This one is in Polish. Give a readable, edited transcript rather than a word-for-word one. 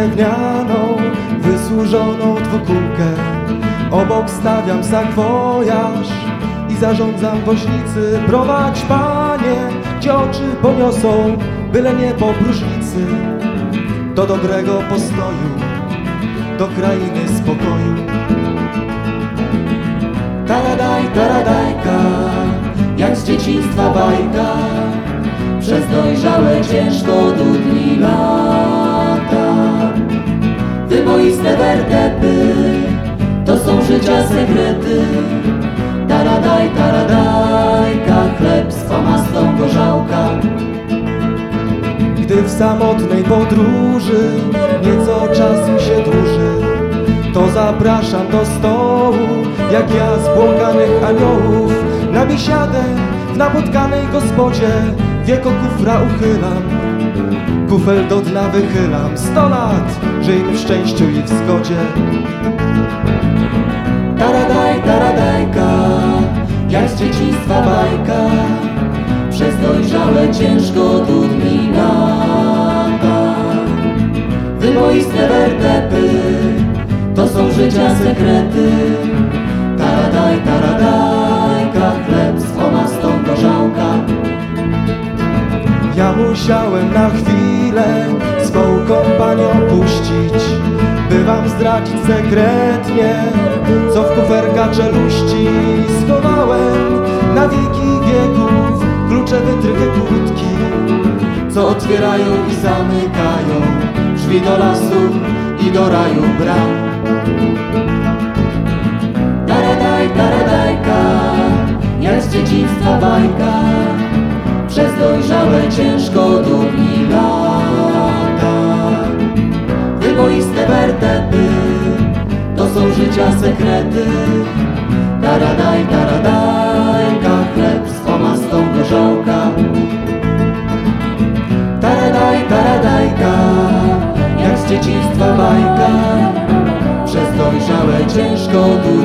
drewnianą, wysłużoną dwukółkę. Obok stawiam sakwojaż i zarządzam woźnicy. Prowadź, Panie, gdzie oczy poniosą, byle nie po próżnicy. Do dobrego postoju, do krainy spokoju. Taradaj, taradajka, jak z dzieciństwa bajka, przez dojrzałe ciężko dudni lata. Wyboiste wertepy, to są życia sekrety. Taradaj, taradajka, chleb z pomastą gorzałka. Gdy w samotnej podróży nieco czas mi się dłuży, to zapraszam do stołu, jak ja z błąkanych aniołów. Na biesiadę w napotkanej gospodzie wieko kufra uchylam, kufel do dna wychylam. 100 lat żyjmy w szczęściu i w zgodzie. Taradaj, taradajka, jak z dzieciństwa bajka, przez dojrzałe ciężko dudni lata. Wyboiste wertepy, to są życia sekrety. Taradaj, taradajka, chleb z pomastą gorzałka. Ja musiałem na chwilę swą kompanię opuścić, by wam zdradzić sekretnie, co w kuferka czeluści schowałem. Na wieki wieków klucze wytrychy kłódki, co otwierają i zamykają drzwi do lasu i do raju bram. Taradaj, taradajka, jak z dzieciństwa bajka, przez dojrzałe ciężko dudni lata. Wyboiste wertepy, to są życia sekrety. Taradaj, taradajka, chleb z pomastą gorzałka. Taradaj, taradajka, jak z dzieciństwa bajka, przez dojrzałe ciężko dudni